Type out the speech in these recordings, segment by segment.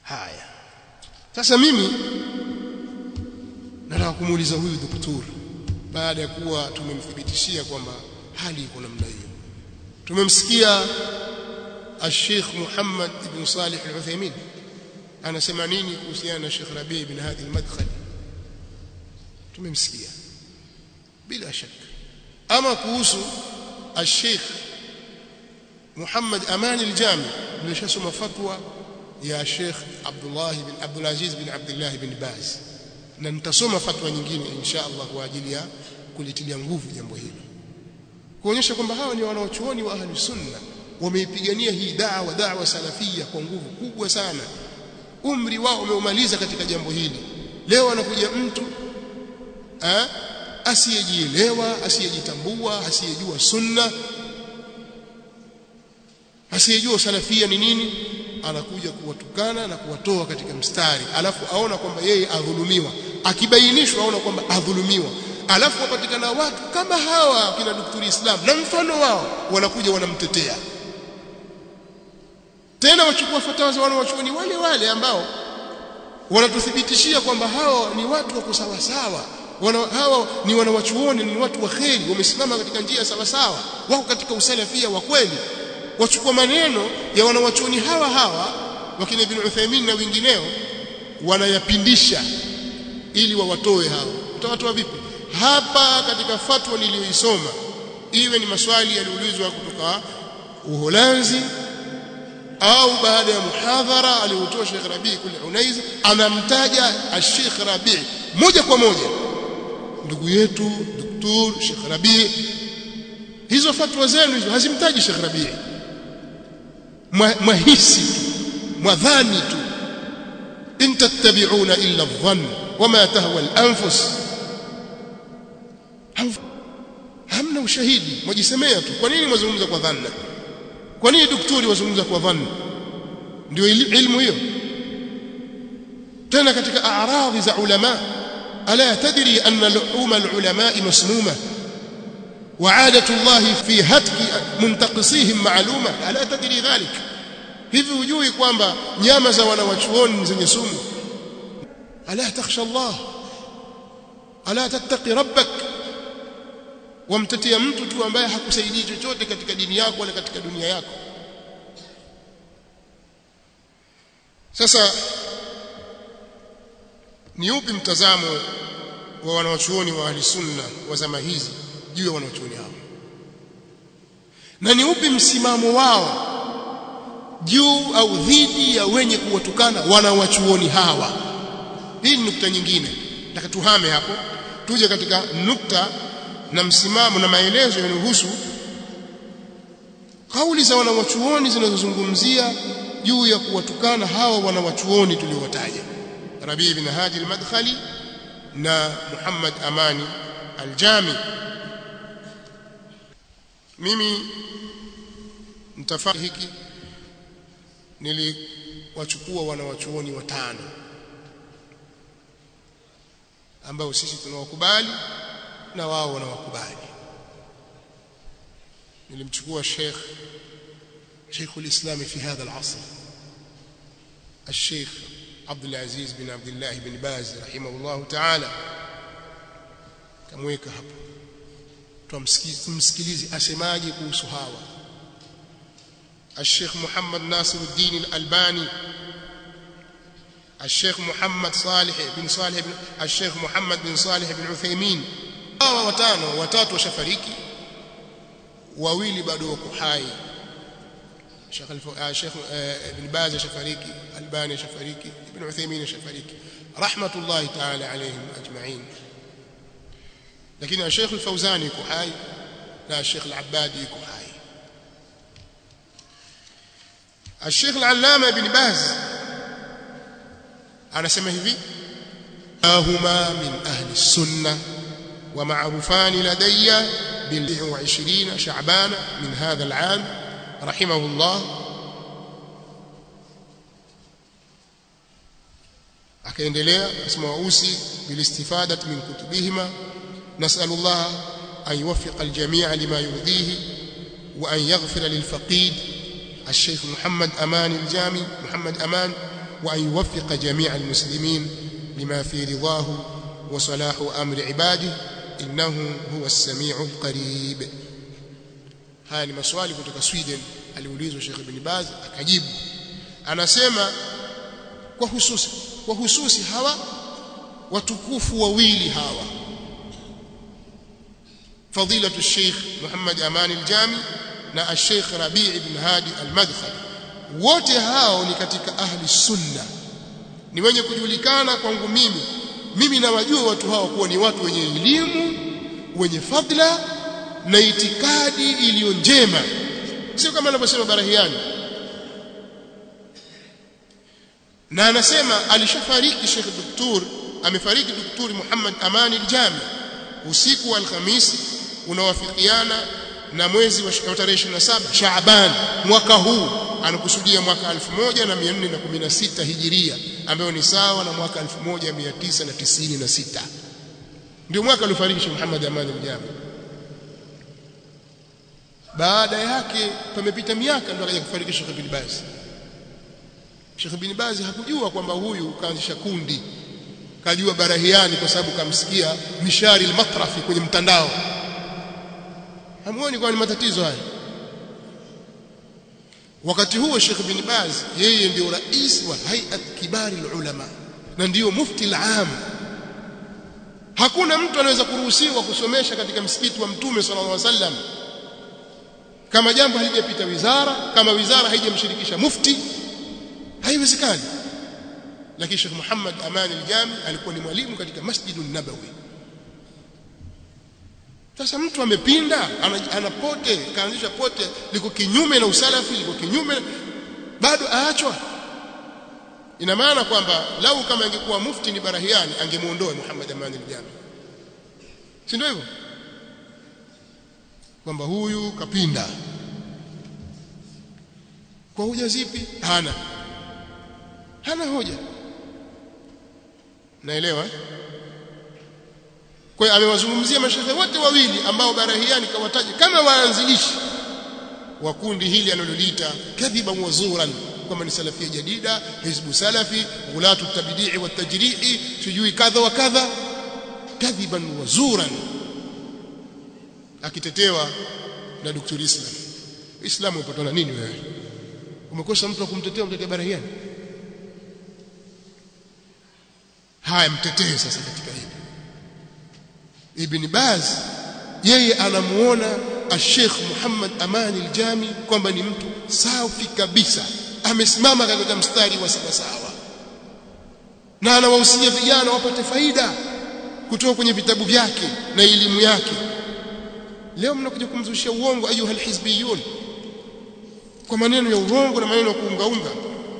haya sasa mimi nataka kumuuliza huyu daktari baada ya kuwa tumemthibitishia kwamba hali iko namna hiyo. Tumemsikia Sheikh Muhammad ibn Salih al-Uthaymeen anasema nini kuhusiana na Sheikh Rabi' ibn Hadi al-Madkhali. Tumemsikia bila shaka. Ama kuhusu Sheikh Muhammad Aman al-Jami nilishasoma fatwa ya Sheikh Abdul Aziz bin Abdullah bin Baz na nitasoma fatwa nyingine insha Allah kwa ajili ya kulitilia nguvu jambo hilo, kuonyesha kwamba hawa ni wanaochuoni wa ahli sunna, wameipigania hii da'wa salafia kwa nguvu kubwa sana. Umri wao umeumaliza katika jambo hili. Leo anakuja mtu asiyejielewa, asiyejitambua, asiyejua sunna, asiyejua salafia ni nini, anakuja kuwatukana na kuwatoa katika mstari, alafu aona kwamba yeye adhulumiwa. Akibainishwa aona kwamba adhulumiwa, alafu wapatikana watu kama hawa kina Daktari Islam na mfano wao wanakuja wanamtetea tena, wachukua fatawa za wanawachuoni wale ambao wanatuthibitishia kwamba hawa ni watu wa kusawa sawa, hawa ni wanawachuoni, ni watu wa kheri, wamesimama katika njia sawa sawa, wako katika usalafia wa kweli. Wachukua maneno ya wanawachuoni hawa wakina Ibn Uthaymeen na wengineo wanayapindisha ili wawatoe hao. Utawatoa vipi? Hapa katika fatwa niliyoisoma, iwe ni maswali yaliulizwa kutoka Uholanzi au baada ya muhadhara aliotoa Sheikh Rabi' kule Unaiz, anamtaja Sheikh Rabi' moja kwa moja, ndugu yetu Dr. Sheikh Rabi'. Hizo fatwa zenu hizo hazimtaji Sheikh Rabi', mwahisi tu, mwadhani tu. in tattabi'una illa adh-dhann wama tahwa al-anfus. Hamna ushahidi, mwajisemea tu. Kwa nini mwazungumza kwa dhanna? Kwa nini daktari wazungumza kwa dhanna? Ndio ilmu hiyo? Tena katika a'radhi za ulama, ala tadri anna luhum al-ulama masmuma wa 'adatu Allah fi hatki muntaqisihim ma'luma? Ala tadri dhalik? Hivi hujui kwamba nyama za wanawachuoni zenye sumu? Ala takhsha Allah, ala tattaqi rabbak. Wamtetea mtu tu ambaye hakusaidii chochote katika dini yako wala katika dunia yako. Sasa ni upi mtazamo wa wanawachuoni wa ahli sunna wa zama hizi juu ya wanawachuoni hao, na ni upi msimamo wao juu au dhidi ya wenye kuwatukana wanawachuoni hawa? Hii ni nukta nyingine, nataka tuhame hapo tuje katika nukta na msimamo na maelezo yanayohusu kauli za wanawachuoni zinazozungumzia juu ya kuwatukana hawa wanawachuoni tuliowataja, Rabi' ibn Hadi al-Madkhali na Muhammad Amani al-Jami. Mimi nitafanya hiki, niliwachukua wanawachuoni watano ambao sisi tunawakubali na wao wanawakubali. Nilimchukua Sheikh al-Islam fi hadha al-asr, Sheikh Abdul Aziz bin Abdullah bin Baz rahimahullah ta'ala, kamweka hapo tumsikilize asemaje kuhusu hawa. Sheikh Muhammad Nasiruddin al-Albani, Sheikh Muhammad Salih bin Salih bin Sheikh Muhammad bin Salih bin Uthaymeen. Hawa watatu washafariki, wawili bado wako hai. Sheikh Ibn Baz shafariki, Albani shafariki, Ibn Uthaymeen shafariki, rahmatullahi ta'ala alayhim ajma'in. Lakini Sheikh al-Fawzani yuko hai na Sheikh al-Abbadi yuko hai. Sheikh al-Allama Ibn Baz anasema hivi: huma min ahli sunnah wa ma'rufan ladayya bil 20 Sha'ban min hadha al-'am rahimahullah. Akaendelea kusema wausi bil istifadati min kutubihima, nas'alullah an yuwaffiqa al-jami'a lima yurdihi wa an yaghfira lil faqid الشيخ محمد أمان الجامي محمد أمان وأن يوفق جميع المسلمين لما في رضاه وصلاح أمر عباده إنه هو السميع القريب. haya ni maswali kutoka Sweden aliulizwa Sheikh Ibn Baz akajibu. Anasema kwa hususi hawa watukufu wawili hawa, fadilatu Sheikh Muhammad Aman al-Jami na Sheikh Rabi' ibn Hadi al-Madkhali, wote hao ni katika ahli sunna, ni wenye kujulikana kwangu mimi nawajua watu hao kuwa ni watu wenye elimu, wenye fadhila na itikadi iliyo njema, sio kama anavyosema Barahiani. Na anasema alishafariki Sheikh Dr. amefariki Dr. Muhammad Aman al-Jami usiku wa Alhamisi unawafikiana na mwezi wa tarehe 27 Shaaban mwaka huu, anakusudia mwaka 1416 Hijiria, ambayo ni sawa na mwaka 1996. ndio mwaka aliofariki Sheikh Muhammad Aman al-Jami. Baada yake pamepita miaka ndio akaja kufariki Sheikh Ibn Baz. Sheikh Ibn Baz hakujua kwamba huyu kaanzisha kundi, kajua Barahiani kwa sababu kamsikia Mishari al-Matrafi kwenye mtandao. Hamuoni kwa ni matatizo haya? Wakati huo Sheikh Ibn Baz yeye ndio rais wa hay'at kibari ulama na ndio mufti al-aam. Hakuna mtu anaweza kuruhusiwa kusomesha katika msikiti wa Mtume sallallahu alaihi wasallam kama jambo halijapita wizara, kama wizara haijamshirikisha mufti, haiwezekani. Lakini Sheikh Muhammad Aman al-Jami alikuwa ni mwalimu katika Masjidun Nabawi. Sasa mtu amepinda, anapote, kaanzisha pote liko kinyume na usalafi, liko kinyume, bado aachwa. Ina maana kwamba lau kama angekuwa mufti ni Barahiani angemuondoa Muhammad Aman al-Jami, si ndio hivyo? Kwamba huyu kapinda kwa hoja zipi? Hana hoja, naelewa. Kwa hiyo amewazungumzia mashehe wote wawili ambao Barahiani kawataja kama waanzilishi wa kundi hili analoliita kadhiban wa zuran, kama ni salafia jadida, hizbu salafi, ghulatu tabdi'i wa tajri'i, sijui kadha wa kadha, kadhiban wa zuran, akitetewa na Dr. Islam. Uislamu upatwa na nini wewe? Umekosa mtu wa kumtetea Barahiani? Haya, mtetee sasa katika hili. Ibn Baz yeye anamuona Sheikh Muhammad Aman al-Jami kwamba ni mtu safi kabisa, amesimama katika mstari wa sawa, na anawahusia vijana wapate faida kutoka kwenye vitabu vyake na elimu yake. Leo mnakuja kumzushia uongo ayuha alhizbiyun kwa maneno ya urongo na maneno ya kuungaunga.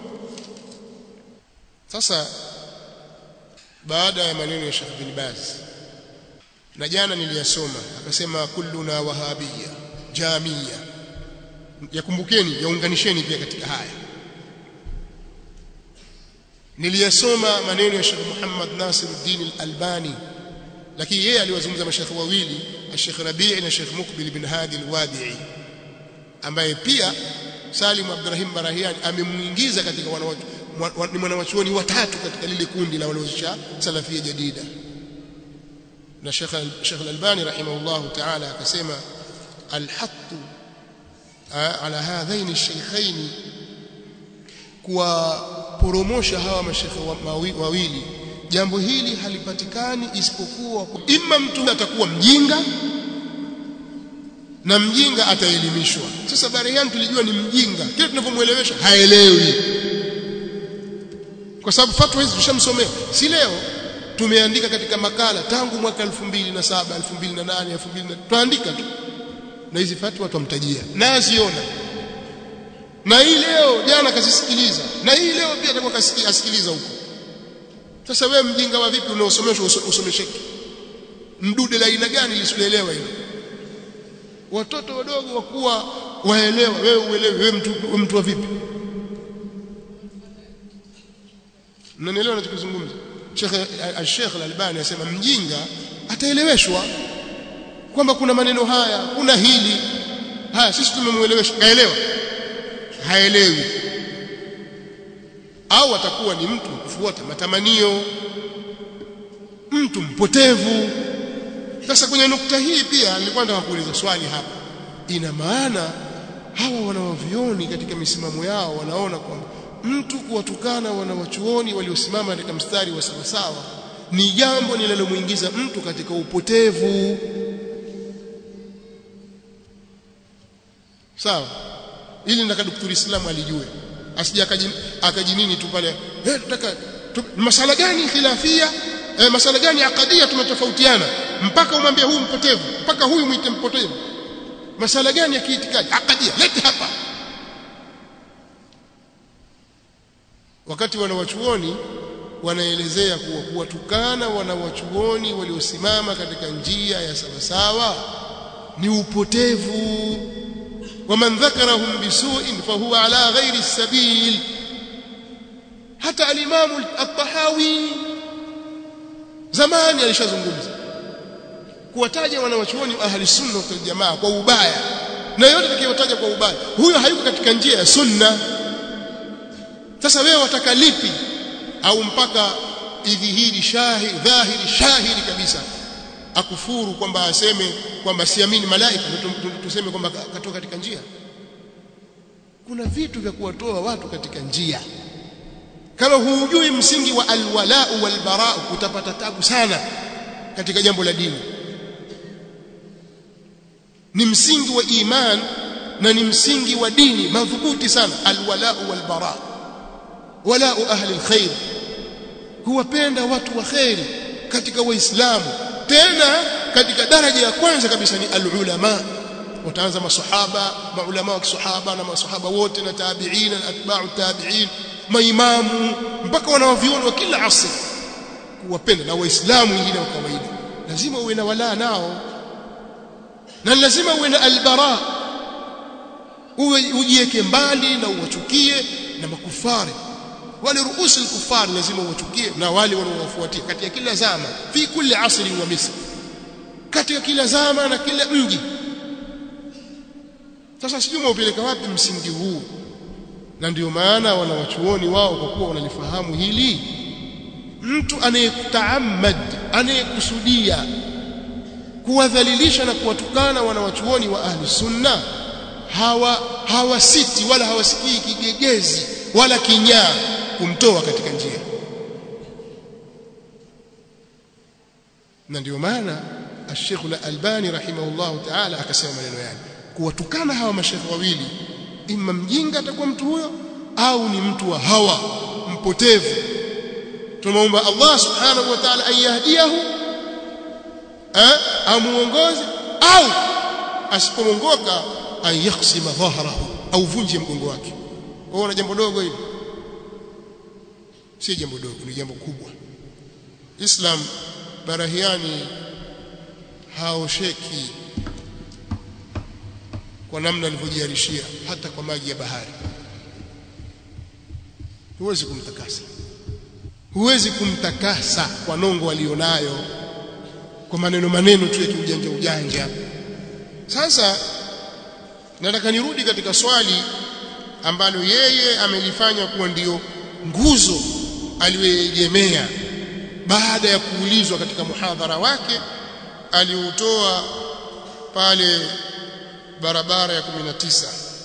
Sasa baada ya maneno ya Sheikh Ibn Baz, na jana niliyasoma, akasema kulluna wahabiyya jamia, yakumbukeni, yaunganisheni pia katika haya. Niliyasoma maneno ya Sheikh Muhammad Nasiruddin al-Albani, lakini yeye aliwazungumza mashekhi wawili, Sheikh Rabi' na Sheikh Muqbil ibn Hadi al-Wadi'i, ambaye pia Salim Abdurrahim Barahiani amemuingiza katika wanawachuoni watatu katika lile kundi la walioanzisha salafia jadida. Na Sheikh al-Albani rahimahullah ta'ala akasema al-hattu ala hadhaini ash-shaykhain, kwa poromosha hawa mashekhi wawili, jambo hili halipatikani isipokuwa imma mtu atakuwa mjinga na mjinga ataelimishwa. Sasa Barahiani tulijua ni mjinga, kile tunavyomuelewesha haelewi, kwa sababu fatwa hizi tushamsomea. Si leo tumeandika katika makala tangu mwaka 2007, 2008, 2000 tuandika tu, na hizi fatwa tumtajia na aziona, na hii leo jana kazisikiliza, na hii leo pia atakuwa asikiliza huko. Sasa wewe mjinga wa vipi unaosomeshwa usomesheki? Mdude la aina gani lisielewa hilo? Watoto wadogo wakuwa waelewa, wewe uelewe, wewe mtu wa vipi? Mnanielewa ninachozungumza? Sheikh al-Albani anasema mjinga ataeleweshwa kwamba kuna maneno haya, kuna hili. Haya, sisi tumemuelewesha, kaelewa? Haelewi. au atakuwa ni mtu kufuata matamanio, mtu mpotevu. Sasa kwenye nukta hii pia nilikuwa nataka kuuliza swali hapa. Ina maana hawa wanawavioni katika misimamo yao wanaona kwamba mtu kuwatukana wanawachuoni waliosimama katika mstari wa sawasawa ni jambo linalomuingiza mtu katika upotevu. Sawa? Ili nataka Daktari Islam alijue, asije akajinini tu pale, tutaka masala gani khilafia, masala gani akadia tumetofautiana, mpaka umwambie huyu mpotevu, mpaka huyu muite mpotevu. Masala gani ya kiitikadi akadia, lete hapa. Wakati wanawachuoni wanaelezea kuwa kuwatukana wanawachuoni waliosimama katika njia ya sawasawa ni upotevu. ومن ذكرهم بسوء فهو على غير السبيل. hata al-Imam al-Tahawi zamani alishazungumza kuwataja wanawachuoni wa ahli sunna wal jamaa kwa ubaya, na yote atakayotaja kwa ubaya huyo hayuko katika njia ya sunna. Sasa wewe wataka lipi? Au mpaka idhihiri dhahiri shahiri kabisa akufuru kwamba aseme kwamba siamini malaika, tuseme kwamba katoka katika njia? Kuna vitu vya kuwatoa watu katika njia. Kama hujui msingi wa alwala walbara utapata tabu sana katika jambo la dini. Ni msingi wa iman na ni msingi wa dini madhubuti sana, alwala walbara. Wala ahli alkhair, huwapenda watu wa khairi katika waislamu. Tena katika daraja ya kwanza kabisa ni alulama. Wataanza masahaba, maulama wa kisahaba na masahaba wote na tabi'in na atba'u tabi'in, maimamu mpaka wanaoviona wa kila asri, kuwapenda. Na waislamu wengine wa kawaida lazima uwe na wala nao, na lazima uwe na albara, ujieke mbali na uwachukie na makufari. Wale ruusi al-kufar lazima uwachukie, na wale wanaowafuatia katika kila zama, fi kulli asri wa misr, katika kila zama na kila mji. Sasa sijui upeleka wapi msingi huu. Na ndio maana wanawachuoni wao kwa kuwa wanalifahamu hili, mtu anayekutaamad, anayekusudia kuwadhalilisha na kuwatukana wanawachuoni wa ahli sunna, hawasiti wala hawasikii kigegezi wala kinyaa kumtoa katika njia. Na ndio maana Sheikh Al-Albani rahimahullah ta'ala akasema maneno yake, kuwatukana hawa mashekhe wawili, imma mjinga atakuwa mtu huyo au ni mtu wa hawa mpotevu. Tunaomba Allah subhanahu wa ta'ala ayahdiyahu, amuongoze, au asipoongoka ayakhsima dhahrahu, au vunje mgongo wake. Ona jambo dogo hili? Si jambo dogo, ni jambo kubwa. Islam barahiani haosheki kwa namna alivyojiarishia, hata kwa maji ya bahari. Huwezi kumtakasa, huwezi kumtakasa kwa nongo alionayo, kwa maneno tu ya kiujanja ujanja. Sasa nataka nirudi katika swali ambalo yeye amelifanya kuwa ndio nguzo aliyoegemea baada ya kuulizwa katika muhadhara wake aliotoa pale barabara ya 19.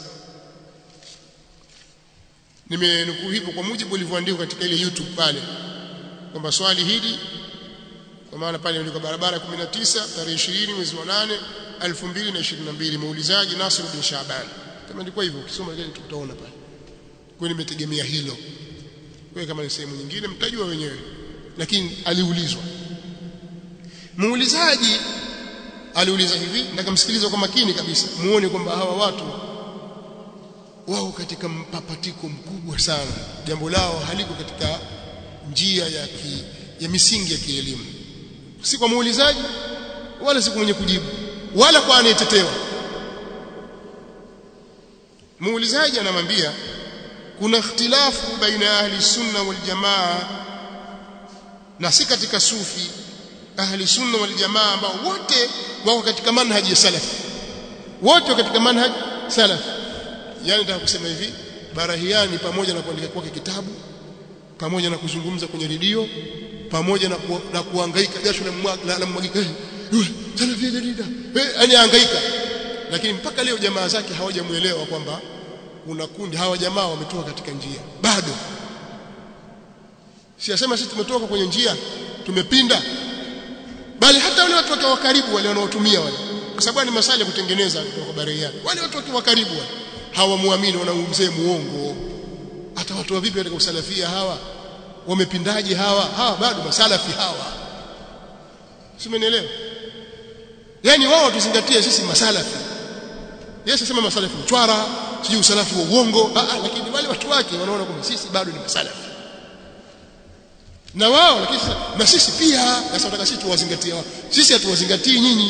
Nimenukuu hivyo kwa mujibu ulivyoandikwa katika ile YouTube pale, kwamba swali hili, kwa maana pale ndiko barabara 19 tarehe 20 mwezi wa 8 2022, muulizaji Nasir bin Shaban. Kama ndiko hivyo ukisoma ile tutaona pale. Kwa nimetegemea hilo. Kwa kama ni sehemu nyingine mtajua wenyewe, lakini aliulizwa. Muulizaji aliuliza hivi, nataka msikilize kwa makini kabisa, muone kwamba hawa watu wao katika mpapatiko mkubwa sana. Jambo lao haliko katika njia ya misingi ya kielimu, si kwa muulizaji wala si kwa mwenye kujibu wala kwa anayetetewa. Muulizaji anamwambia kuna ikhtilafu baina ahli sunna wal jamaa, na si katika sufi, ahli sunna wal jamaa ambao wote wako katika manhaji ya salaf, wote wako katika manhaji salaf. Yani nataka kusema hivi, Barahiani pamoja na kuandika kwake kitabu pamoja na kuzungumza kwenye redio, pamoja na kuhangaika jasho la mwagika salafia jadida anahangaika, lakini mpaka leo jamaa zake hawajamuelewa kwamba kuna kundi hawa jamaa wametoka katika njia bado. Siyasema sisi tumetoka kwenye njia, tumepinda, bali hata wale watu wa karibu wale wanaotumia wale, kwa sababu ni masala ya kutengeneza kwa Barahiani, wale watu wa karibu wale hawamuamini, wanaumzee muongo. Hata watu wa vipi katika usalafia hawa wamepindaje? Hawa bado masalafi hawa, simenielewa? Yani wao tuzingatie sisi masalafi. Yesu sema masalafi mchwara, sijui usalafi wa uongo, lakini wale watu wake wanaona kwamba sisi bado ni masalafi na wao, lakini na sisi pia. Sasa tunataka sisi tuwazingatie wao, sisi hatuwazingatii nyinyi.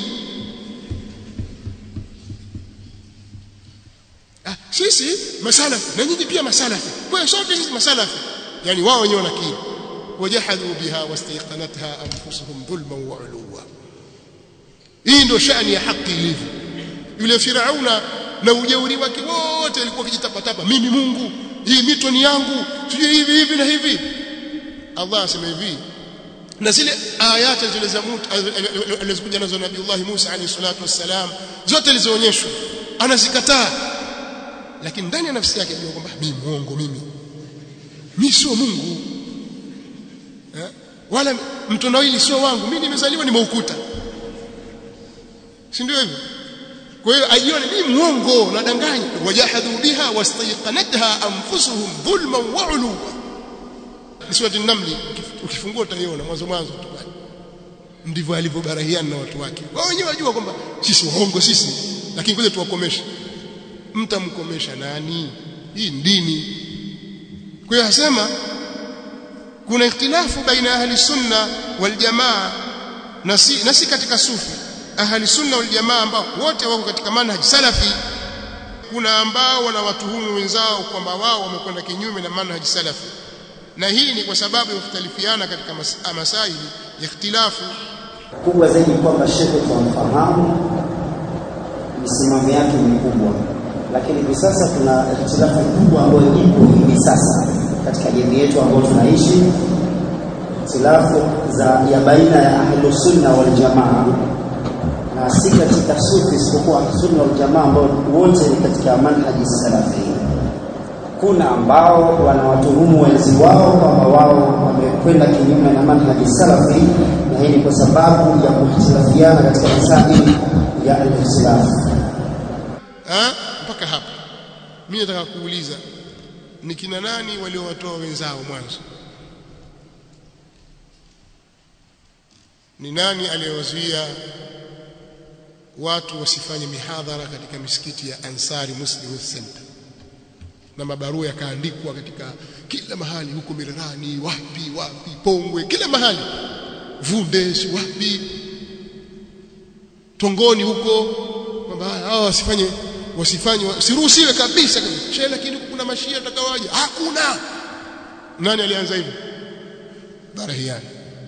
Sisi masalafi na nyinyi pia masalafi, kwa sote sisi masalafi. Yani wao wenyewe wanakiri, wajahadu biha wastayqanatha anfusuhum dhulman wa uluwa. Hii ndio shani ya haki ilivyo. Yule Firauna na ujeuri wake wote alikuwa kijitapatapa, mimi Mungu, hii mito ni yangu, sijui hivi na hivi. Allah asema hivi, na zile ayati zile za alizokuja nazo Nabii Musa alayhi salatu wassalam zote zilizoonyeshwa anazikataa, lakini ndani ya nafsi yake anajua kwamba mimi muongo, mimi sio Mungu, wala mtondawili sio wangu, mimi nimezaliwa nimeukuta, si ndio hivyo? Kwa hiyo ajione mimi muongo, nadanganya. Wajahadu biha wastayqanatha anfusuhum dhulman wa uluwa. Sura an-Naml ukifungua utaiona mwanzo tu. Ndivyo alivyo Barahiani na watu wake. Wao wenyewe wajua kwamba sisi waongo sisi, lakini ngoja tuwakomeshe. Mtamkomesha nani? Hii dini. Kwa hiyo asema kuna ikhtilafu baina ahli sunna wal jamaa, na si katika sufi. Ahli sunna wal jamaa ambao wote wako katika manhaj salafi, kuna ambao wanawatuhumu wenzao kwamba wao wamekwenda kinyume na manhaj salafi, na hii ni kwa sababu ya kukhtalifiana katika masaili ya ikhtilafu kubwa zaidi, kwamba shekhe tunamfahamu misimamo yake ni kubwa, lakini kwa sasa kuna ikhtilafu kubwa ambayo ipo hivi sasa katika jamii yetu ambayo tunaishi, ikhtilafu ya baina ya ahlu sunna wal jamaa na si katika sufi, isipokuwa sunna wal jamaa ambao wote ni katika manhaji salafi. Kuna ambao wanawatuhumu wenzi wao kwamba wao wamekwenda kinyume na manhaji salafi, na hii ni kwa sababu ya kuhitilafiana katika masaili ya al-ikhtilaf. Mpaka hapa mimi nataka kuuliza, ni kina nani waliowatoa wenzao mwanzo? Ni nani aliyewazuia watu wasifanye mihadhara katika misikiti ya Ansari Muslim Center, na mabarua yakaandikwa katika kila mahali, huko Mirerani, wapi Pongwe, kila mahali, Vunde, wapi Tongoni huko, kwamba hao wasifanye siruhusiwe kabisa. Lakini kuna mashia atakawaje? Hakuna. Nani alianza hivyo? Barahiani.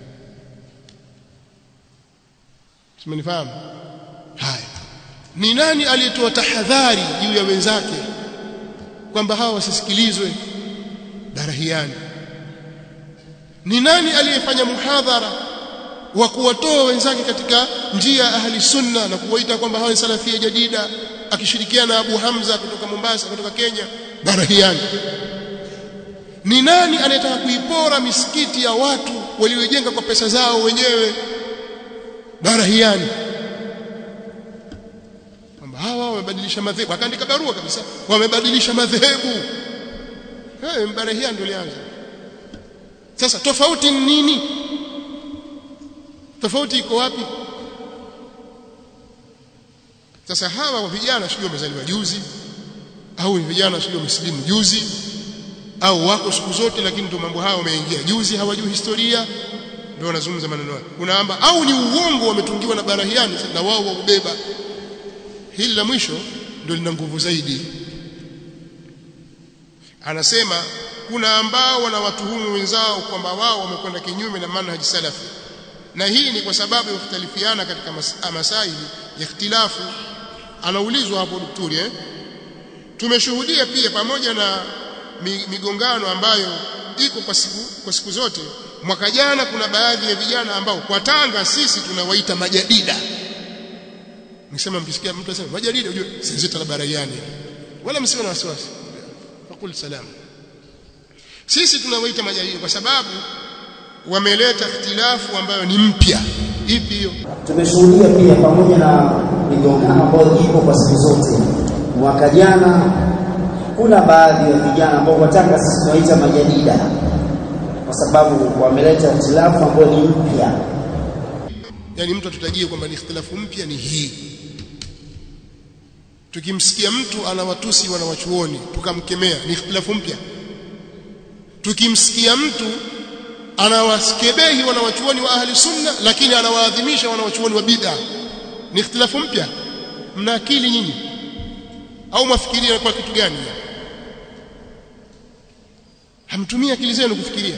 Simenifahamu? Haya, ni nani aliyetoa tahadhari juu ya wenzake kwamba hawa wasisikilizwe? Barahiani. Ni nani aliyefanya muhadhara wa kuwatoa wenzake katika njia ya ahli sunna na kuwaita kwamba hawa ni salafia jadida, akishirikiana na Abu Hamza kutoka Mombasa, kutoka Kenya? Barahiani. Ni nani anayetaka kuipora misikiti ya watu waliojenga kwa pesa zao wenyewe? Barahiani. Kwamba hawa wamebadilisha madhehebu, akaandika barua kabisa, wamebadilisha madhehebu. Barahiani ndio alianza. Sasa tofauti ni nini? Tofauti iko wapi? Sasa hawa vijana sio wamezaliwa juzi, au vijana sio wamesilimu juzi, au wako siku zote, lakini ndio mambo hao wameingia juzi, hawajui historia, ndio wanazungumza maneno hayo. Unaamba au ni uongo wametungiwa na Barahiani na wao waubeba. Hili la mwisho ndio lina nguvu zaidi. Anasema kuna ambao wanawatuhumu wenzao kwamba wao wamekwenda kinyume na manhaj salafi, na hii ni kwa sababu ya kukhtalifiana katika masaili ya ikhtilafu. Anaulizwa hapo daktari, tumeshuhudia pia pamoja na migongano ambayo iko kwa siku zote. Mwaka jana kuna baadhi ya vijana ambao kwa Tanga sisi tunawaita majadida. Nikisema mkisikia mtu anasema majadida ujue zita la baraiani. Wala msiwe na wasiwasi. Fakul salam. Sisi tunawaita majadida kwa sababu wameleta ikhtilafu ambayo ni mpya. Ipi hiyo? Tumeshuhudia pia pamoja na migongano ambayo ipo kwa siku zote. Mwaka jana kuna baadhi ya vijana ambao wataka sisi tunaita majadida kwa sababu wameleta ikhtilafu ambayo ni mpya. Yaani mtu atutajie kwamba ni ikhtilafu mpya ni hii. Tukimsikia mtu anawatusi wanawachuoni tukamkemea ni ikhtilafu mpya. Tukimsikia mtu anawakebehi wanawachuoni wa ahli sunna lakini anawaadhimisha wanawachuoni wa bid'a ni ikhtilafu mpya. Mna akili nyinyi au mafikiria kwa kitu gani? Hamtumia akili zenu kufikiria.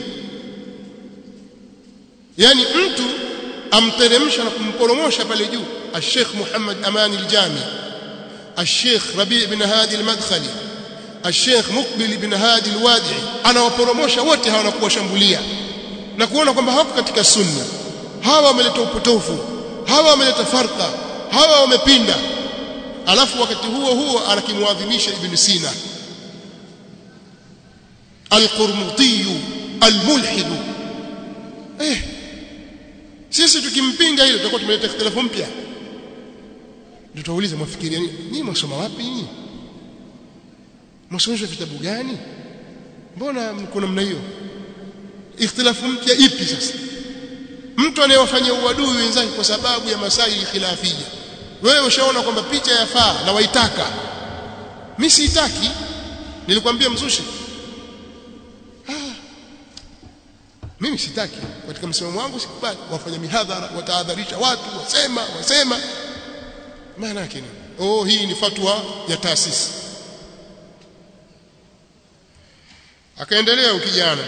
Yani mtu amteremsha na kumporomosha pale juu Sheikh Muhammad Amani al-Jami, Sheikh Rabi' ibn Hadi al-Madkhali, Sheikh Muqbil ibn Hadi al-Wadi'i, anawaporomosha wote hawa na kuwashambulia na kuona kwamba hawako katika sunna. Hawa wameleta upotofu, hawa wameleta farqa, hawa wamepinda. Alafu wakati huo huo anakimwadhimisha Ibn Sina al-Qurmuti al-mulhid. Sisi tukimpinga hilo tutakuwa tumeleta ikhtilafu mpya. Ndio tuulize mwafikiria nini? Msoma wapi nyinyi? Msomesha vitabu gani? Mbona mko namna hiyo? Ikhtilafu mpya ipi sasa? Mtu anayewafanyia uadui wenzake kwa sababu ya masaili khilafia. Wewe ushaona kwamba picha yafaa na waitaka. Mimi siitaki. Nilikwambia mzushi. Mimi sitaki. Katika msimamo wangu sikubali. Wafanya mihadhara, watahadharisha watu, wasema. Maana yake ni hii ni fatwa ya taasisi. Akaendelea ukijana.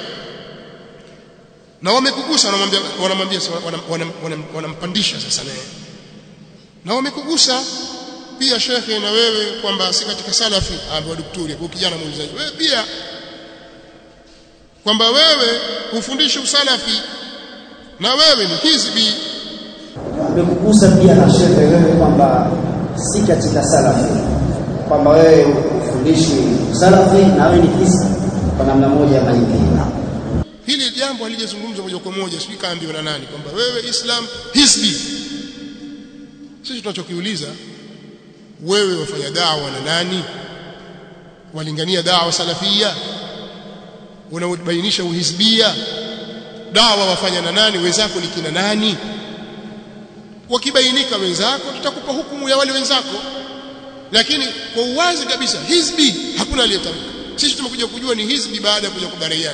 Na wamekugusa wanampandisha sasa naye. Na wamekugusa pia shekhe na wewe kwamba si katika salafi ambaye daktari kwa kijana muulizaji. Wewe pia kwamba wewe ufundishe usalafi na wewe ni hizbi. Wamekugusa pia na shekhe wewe kwamba si katika salafi. Kwamba wewe ufundishe usalafi na wewe ni hizbi kwa namna moja ama nyingine. Hili jambo halijazungumzwa moja kwa moja, sio kaambiwa na nani kwamba wewe Islam hizbi. Sisi tunachokiuliza wewe wafanya da'wa na nani? Walingania da'wa salafia? Unaubainisha uhizbia? Da'wa wafanya na nani? Wenzako ni kina nani? Wakibainika wenzako tutakupa hukumu ya wale wenzako. Lakini kwa uwazi kabisa hizbi hakuna aliyetamka. Sisi tumekuja kujua ni hizbi baada ya kuja kubaraiana.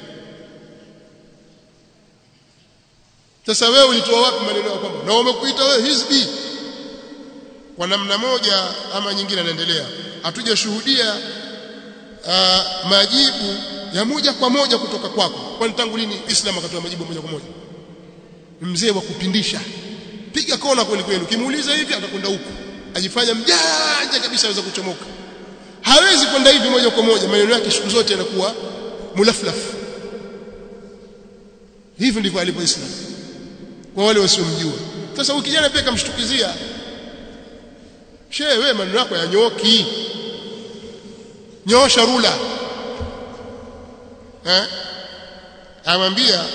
Sasa wewe ulitoa wapi maneno yako kwamba na umekuita wewe hizbi? Kwa namna moja ama nyingine anaendelea. Hatujashuhudia majibu ya moja kwa moja kutoka kwako. Kwani tangu lini Islam akatoa majibu moja kwa moja? Mzee wa kupindisha. Piga kona kweli kweli. Ukimuuliza hivi atakwenda huko. Ajifanya mjanja kabisa aweza kuchomoka. Hawezi kwenda hivi moja kwa moja. Maneno yake siku zote yanakuwa mulaflaf. Hivi ndivyo alipo Islam. Kwa wale wasiomjua. Sasa huyu kijana pia kamshtukizia. Shehe wewe maneno yako yanyoki. Nyosha rula. Amwambia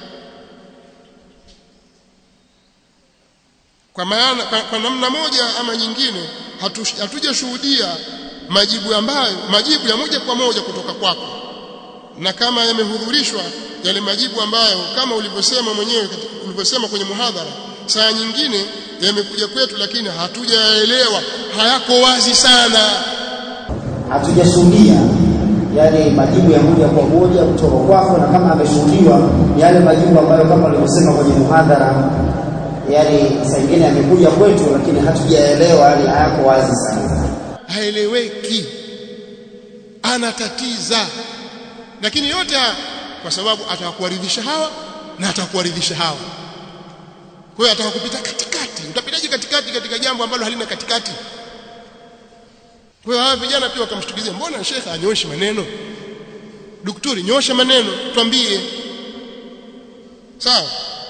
kwa maana kwa namna moja ama nyingine hatujashuhudia majibu ya moja kwa moja kutoka kwako. Na kama yamehudhurishwa yale majibu ambayo kama ulivyosema mwenyewe ulivyosema kwenye muhadhara, saa nyingine yamekuja kwetu lakini hatujaelewa, hayako wazi sana. Hatujashuhudia yale majibu ya moja kwa moja kutoka kwako, na kama ameshuhudiwa yale majibu ambayo kama ulivyosema kwenye muhadhara yale saa nyingine yamekuja kwetu lakini hatujaelewa, yale hayako wazi sana. Haeleweki. Anatatiza. Lakini yote kwa sababu atakuwaridhisha hawa na atakuwaridhisha hawa. Kwa hiyo atakupita katikati. Utapitaje katikati katika jambo ambalo halina katikati? Kwa hiyo hawa vijana pia wakamshtukizia, mbona shekha anyoshi maneno? daktari nyosha maneno tuambie sawa.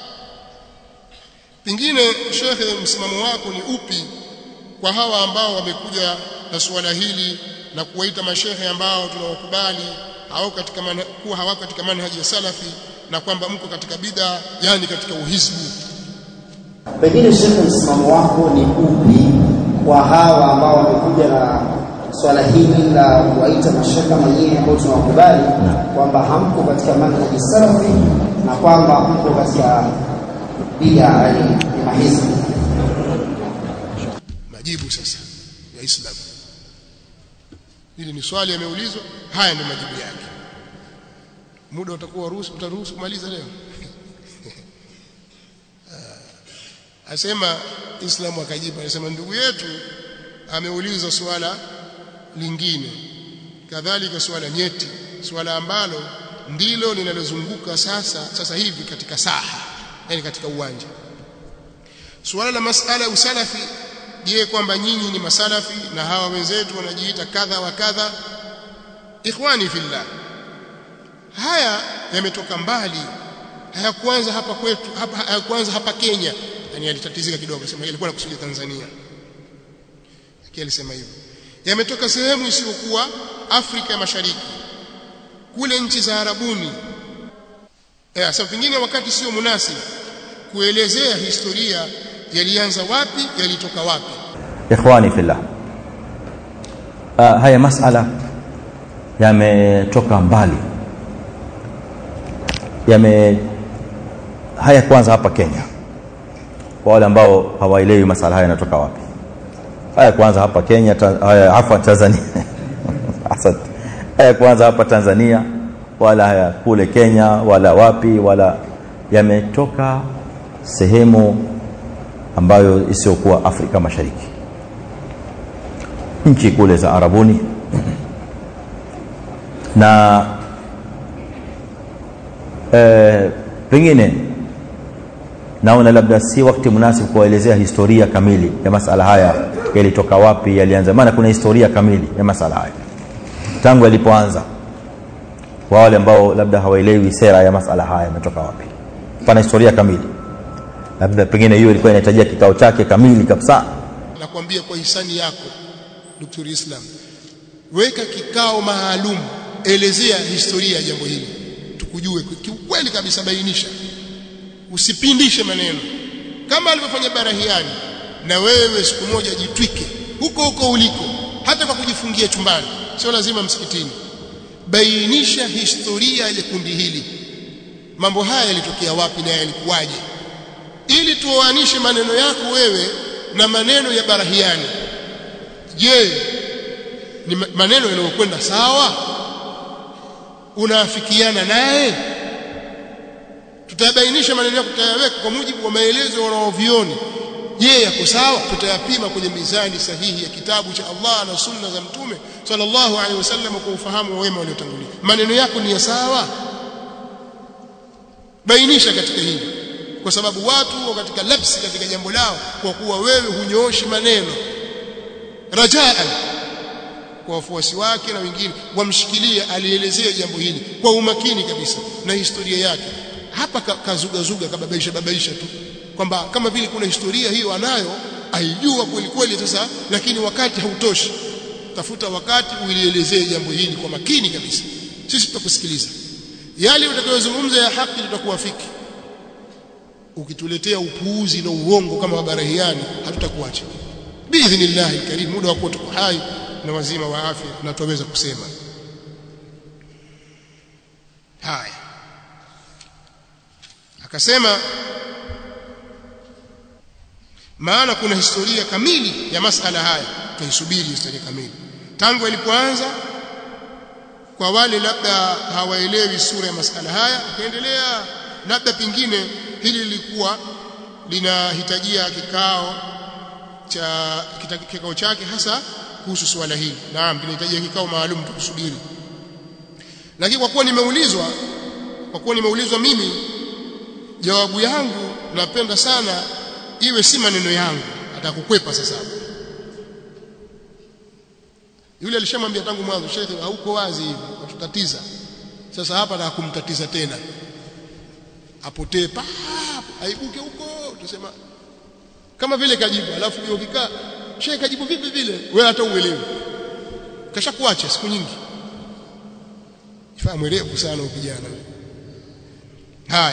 Pengine shekhe, msimamo wako ni upi kwa hawa ambao wamekuja na suala hili na kuwaita mashehe ambao tunawakubali hawako katika manhaji ya salafi na kwamba mko katika bid'a, yani katika uhizbu? Pengine shekhe, msimamo wako ni upi kwa hawa ambao wamekuja na swala hili la kuwaita mashehe kama nyinyi ambao tunawakubali kwamba hamko katika manhaji salafi na kwamba mko katika bid'a, yani mahizbu? Majibu sasa ya Islam. Hili ni swali yameulizwa, haya ndio majibu yake. Muda utaruhusu kumaliza leo? Asema Islamu akajibu, anasema ndugu yetu ameuliza swala lingine, kadhalika swala nyeti, swala ambalo ndilo linalozunguka sasa hivi katika saha, yani katika uwanja. Swala la masala ya usalafi, je, kwamba nyinyi ni masalafi na hawa wenzetu wanajiita kadha wa kadha? Ikhwani fillah, haya yametoka mbali, hayakuanza hapa kwetu, hayakuanza hapa Kenya. Yani alitatizika kidogo, sema ilikuwa nakusudia Tanzania, lakini alisema hivyo yametoka sehemu isiyokuwa Afrika ya Mashariki, kule nchi za Arabuni. Sasa pengine wakati sio munasibu kuelezea historia yalianza wapi, yalitoka wapi. Ikhwani fillah, haya masala yametoka mbali, haya kwanza hapa Kenya. Kwa wale ambao hawaelewi masala haya yanatoka wapi, haya kwanza hapa Kenya, haya Tanzania asante. Haya kwanza hapa Tanzania, wala haya kule Kenya, wala wapi, wala yametoka sehemu ambayo isiyokuwa Afrika Mashariki, nchi kule za Arabuni. Na pengine naona labda si wakati munasibu kuelezea historia kamili ya masala haya, yalitoka wapi, yalianza. Maana kuna historia kamili ya masala haya tangu yalipoanza, kwa wale ambao labda hawaelewi sera ya masala haya yametoka wapi. Pana historia kamili, labda pengine hiyo ilikuwa inahitajia kikao chake kamili kabisa. Nakwambia kwa hisani yako Dr. Islam, weka kikao maalum, elezea historia ya jambo hili tukujue kiukweli kabisa, bainisha, usipindishe maneno kama alivyofanya Barahiani. Na wewe siku moja jitwike huko uliko, hata kwa kujifungia chumbani, sio lazima msikitini. Bainisha historia ya kundi hili, mambo haya yalitokea wapi na yalikuwaje, ili tuoanishe maneno yako wewe na maneno ya Barahiani. Je, ni maneno yanayokwenda sawa? Unaafikiana naye? Tutabainisha maneno yako, tutayaweka kwa mujibu wa maelezo wanaovioni. Je, yako sawa? Tutayapima kwenye mizani sahihi ya kitabu cha Allah na sunna za Mtume sallallahu alaihi wasallam kwa ufahamu wa wema waliotangulia. Maneno yako ni ya sawa? Bainisha katika hili, kwa sababu watu wako katika lapsi katika jambo lao, kwa kuwa wewe hunyooshi maneno. Rajaan kwa wafuasi wake na wengine wamshikilie, alielezea jambo hili kwa umakini kabisa na historia yake. Hapa kazuga babaisha tu, kwamba kama vile kuna historia hiyo anayo, aijua kweli kweli sasa, lakini wakati hautoshi. Tafuta wakati ulielezee jambo hili kwa makini kabisa, sisi tutakusikiliza. Yale utakayozungumza ya haki tutakuafiki. Ukituletea upuuzi na uongo kama wa Barahiani, hatutakuacha biidhnillah karim. Muda wako tuko hai na wazima wa afya na tuweza kusema haya. Akasema maana kuna historia kamili ya masala haya, tuisubiri historia kamili tangu ilipoanza. Kwa wale labda hawaelewi sura ya masala haya, ukaendelea, labda pengine hili lilikuwa linahitajia kikao chake hasa kuhusu swala hili. Naam, linahitajia kikao maalum, tukusubiri. Lakini kwa kuwa nimeulizwa mimi, jawabu yangu napenda sana iwe si maneno yangu. Atakukwepa sasa. Yule alishamwambia tangu mwanzo, Sheikh hauko wazi hivi, ututatiza. Sasa hapa na kumtatiza tena apotee aibuke huko, tusema kama vile kajibu, alafu ukikaa shehe kajibu vipi vile, wewe hata uelewi, kashakuacha siku nyingi. Fahamu mwerevu sana ukijana. Haya,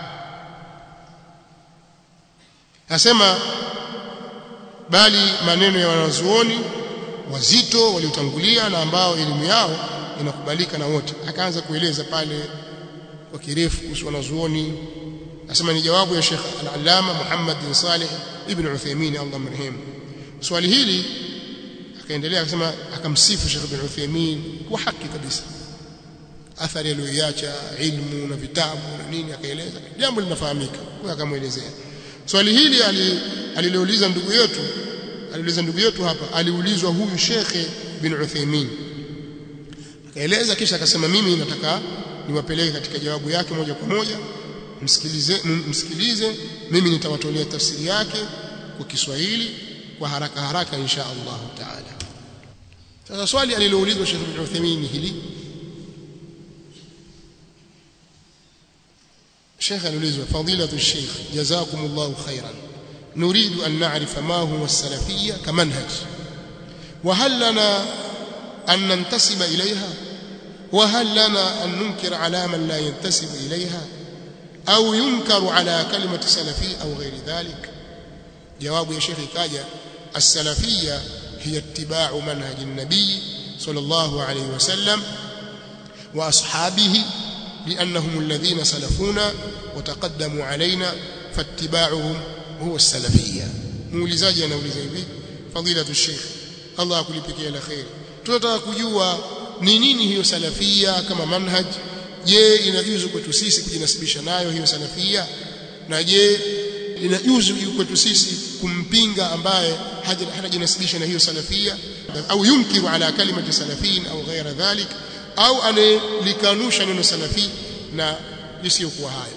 nasema bali maneno ya wanazuoni wazito waliotangulia na ambao elimu yao inakubalika na wote. Akaanza kueleza pale kwa kirefu kuhusu wanazuoni. Nasema ni jawabu ya Sheikh Al-Allama Muhammad bin Salih ibn Uthaymeen, Allah mrehemu. Swali hili akaendelea akasema, akamsifu Sheikh ibn Uthaymeen kwa haki kabisa, athari aliyoiacha, ilmu na vitabu na nini, akaeleza jambo linafahamika. Kwa akamuelezea swali hili alilouliza ndugu yetu hapa, aliulizwa huyu Sheikh bin Uthaymeen, akaeleza, kisha akasema mimi nataka niwapeleke katika jawabu yake moja kwa moja, msikilize, mimi nitawatolea tafsiri yake kwa Kiswahili kwa haraka insha Allah taala. Sasa swali aliloulizwa Sheikh bin Uthaymeen hili, Sheikh aliulizwa, fadilatu Sheikh jazakumullahu khairan, نريد أن نعرف ما هو السلفية كمنهج، وهل لنا أن ننتسب إليها، وهل لنا أن ننكر على من لا ينتسب إليها أو ينكر على كلمة سلفي أو غير ذلك. جواب يا شيخ كاجا، السلفية هي اتباع منهج النبي صلى الله عليه وسلم وأصحابه، لأنهم الذين سلفونا وتقدموا علينا، فاتباعهم هو السلفية. muulizaji anauliza hivi, fadilatu Sheikh, Allah akulipikie la khair, tunataka kujua ni nini hiyo salafia kama manhaj. Je, inajuzu kwetu sisi kujinasibisha nayo hiyo salafia? Na je, inajuzu kwetu sisi kumpinga ambaye hajinasibisha na hiyo salafia, au yunkiru ala kalimati salafin au ghaira dhalik, au analikanusha neno salafi na isiyokuwa hayo?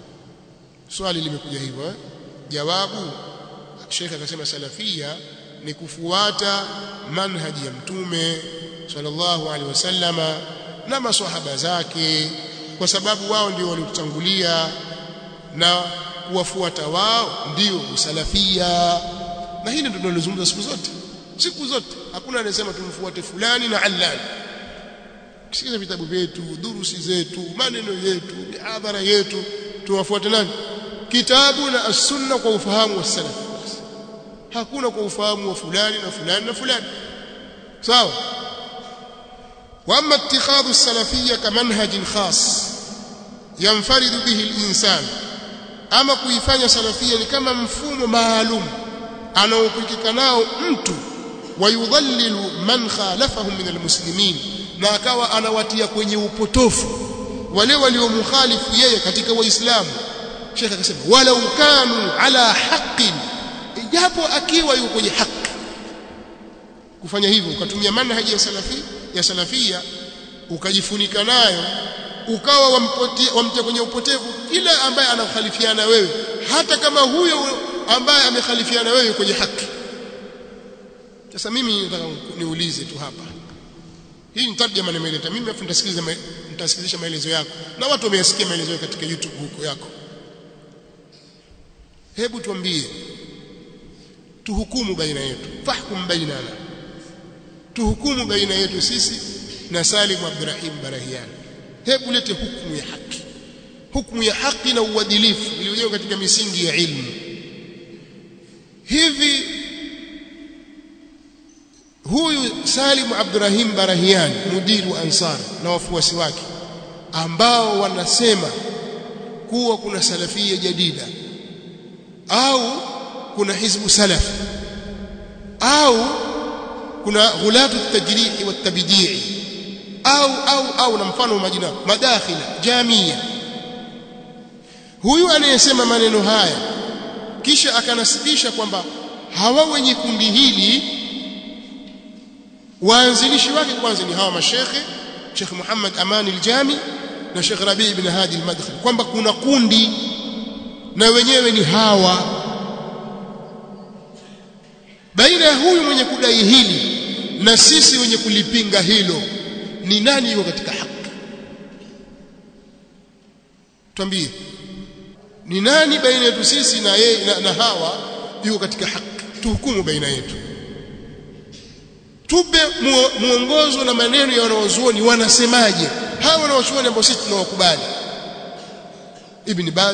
Swali limekuja hivyo. Jawabu, Sheikh akasema salafia ni kufuata manhaji ya Mtume sallallahu alaihi wasallama na maswahaba zake, kwa sababu wao ndio waliotangulia na kuwafuata wao ndio usalafia. Na hili ndio tunalozungumza siku zote. Hakuna anayesema tumfuate fulani na allani. Kisikiza vitabu vyetu, durusi zetu, maneno yetu, mihadhara yetu, tuwafuate nani? Kitabu na as-sunna kwa ufahamu wa salaf. Hakuna kwa ufahamu wa fulani na fulani na fulani. Sawa? Wa amma ittikhadhu as-salafiyya kamanhajin khas yanfaridu bihi al-insan, ama kuifanya salafia ni kama mfumo maalum anaopikika nao mtu, wayudhallilu man khalafahum min al-muslimin, na akawa anawatia kwenye upotofu wale waliomkhalifu yeye katika Waislamu. Sheikh akasema walau kanu ala haqqin, ijapo akiwa yuko kwenye haki. Kufanya hivyo ukatumia manhaji ya salafia ukajifunika nayo, ukawa wamtia kwenye upotevu kila ambaye anakhalifiana wewe, hata kama huyo ambaye amekhalifiana wewe kwenye haki. Sasa mimi nataka niulize tu hapa, hii ni tarjuma nimeleta mimi, afu nitasikiliza maelezo yako na watu wameyasikia maelezo yako katika YouTube huko yako. Hebu tuambie, tuhukumu baina yetu, fahkum bainana, tuhukumu baina yetu sisi na Salim Abdurrahim Barahian. Hebu lete hukumu ya haki na uadilifu iliyojengwa katika misingi ya ilmu. Hivi huyu Salim Abdurrahim Barahian, mudiru Ansar, na wafuasi wake ambao wanasema kuwa kuna salafia jadida au kuna hizbu salaf au kuna ghulatu at-tajrih wa at-tabdi' au na mfano majina madakhila jamia, huyu anayesema maneno haya kisha akanasibisha kwamba hawa wenye kundi hili waanzilishi wake kwanza ni hawa mashekhe, Sheikh Muhammad Amani al-Jami na Sheikh Rabi' ibn Hadi al-Madkhali, kwamba kuna kundi na wenyewe ni hawa. Baina ya huyu mwenye kudai hili na sisi wenye kulipinga hilo, ni nani yuko katika haki? tuambie ni nani baina yetu sisi na yeye na hawa yuko katika haki, tuhukumu baina yetu, tupe muongozo na maneno ya wanawazuoni wanasemaje hawa wanawazuoni ambao sisi tunawakubali. Ibn Baz,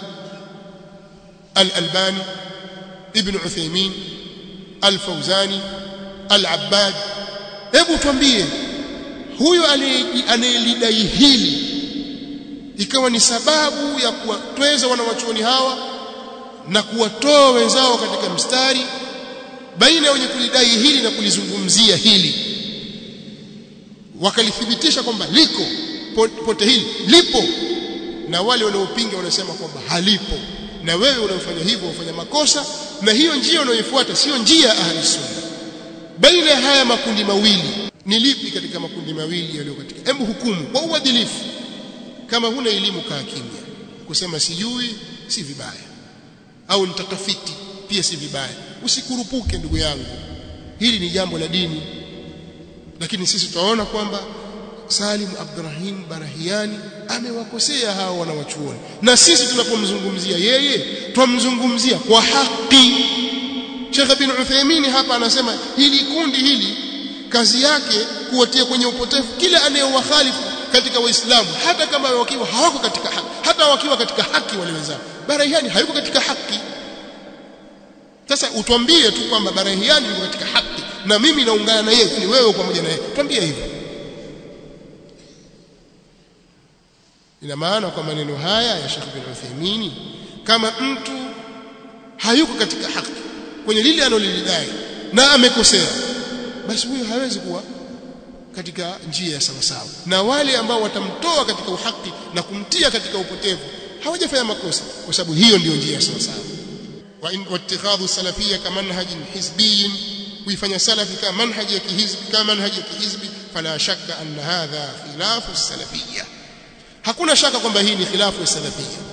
Al-Albani, Ibn Uthaymeen, Al-Fawzani, Al-Abbad, hebu tuambie huyo anayelidai hili ikawa ni sababu ya kuwatweza wanawachuoni hawa na kuwatoa wenzao katika mstari baina ya wenye kulidai hili na kulizungumzia hili, wakalithibitisha kwamba liko pote hili lipo, na wale wanaopinga wanasema kwamba halipo, na wewe unaofanya hivyo ufanya makosa, na hiyo njia unayoifuata sio njia ya ahli sunna. Baina ya haya makundi mawili ni lipi katika makundi mawili yaliyo katika? Hebu hukumu kwa uadilifu. Kama huna elimu kaa kimya, kusema sijui si vibaya, au nitatafiti pia si vibaya. Usikurupuke ndugu yangu, hili ni jambo la dini. Lakini sisi tunaona kwamba Salim Abdurrahim Barahiani amewakosea hao wanawachuoni, na sisi tunapomzungumzia yeye twamzungumzia kwa haki. Sheikh bin Uthaymeen hapa anasema hili kundi hili kazi yake kuwatia kwenye upotevu kila anayewakhalifu katika Waislamu, hata kama wakiwa hawako katika haki, hata wakiwa katika haki wale wenzao. Barahiani hayuko katika haki. Sasa utuambie tu kwamba Barahiani yuko katika haki na mimi naungana na yeye, ni wewe pamoja na yeye, tuambie hivyo. Ina maana kwa maneno haya ya Sheikh bin Uthaymeen, kama mtu hayuko katika haki kwenye lile analolidai na amekosea, basi huyo hawezi kuwa katika njia ya sawasawa, na wale ambao watamtoa katika uhaki na kumtia katika upotevu hawajafanya makosa, kwa sababu hiyo ndio njia ya sawasawa. Wa ittikhadhu salafiyya kama manhajin hizbiyyin, kuifanya salafi kama manhaji ya kihizbi, kama manhaji ya kihizbi, fala shakka anna hadha khilafu salafiyya, hakuna shaka kwamba hii ni khilafu ya salafiyya.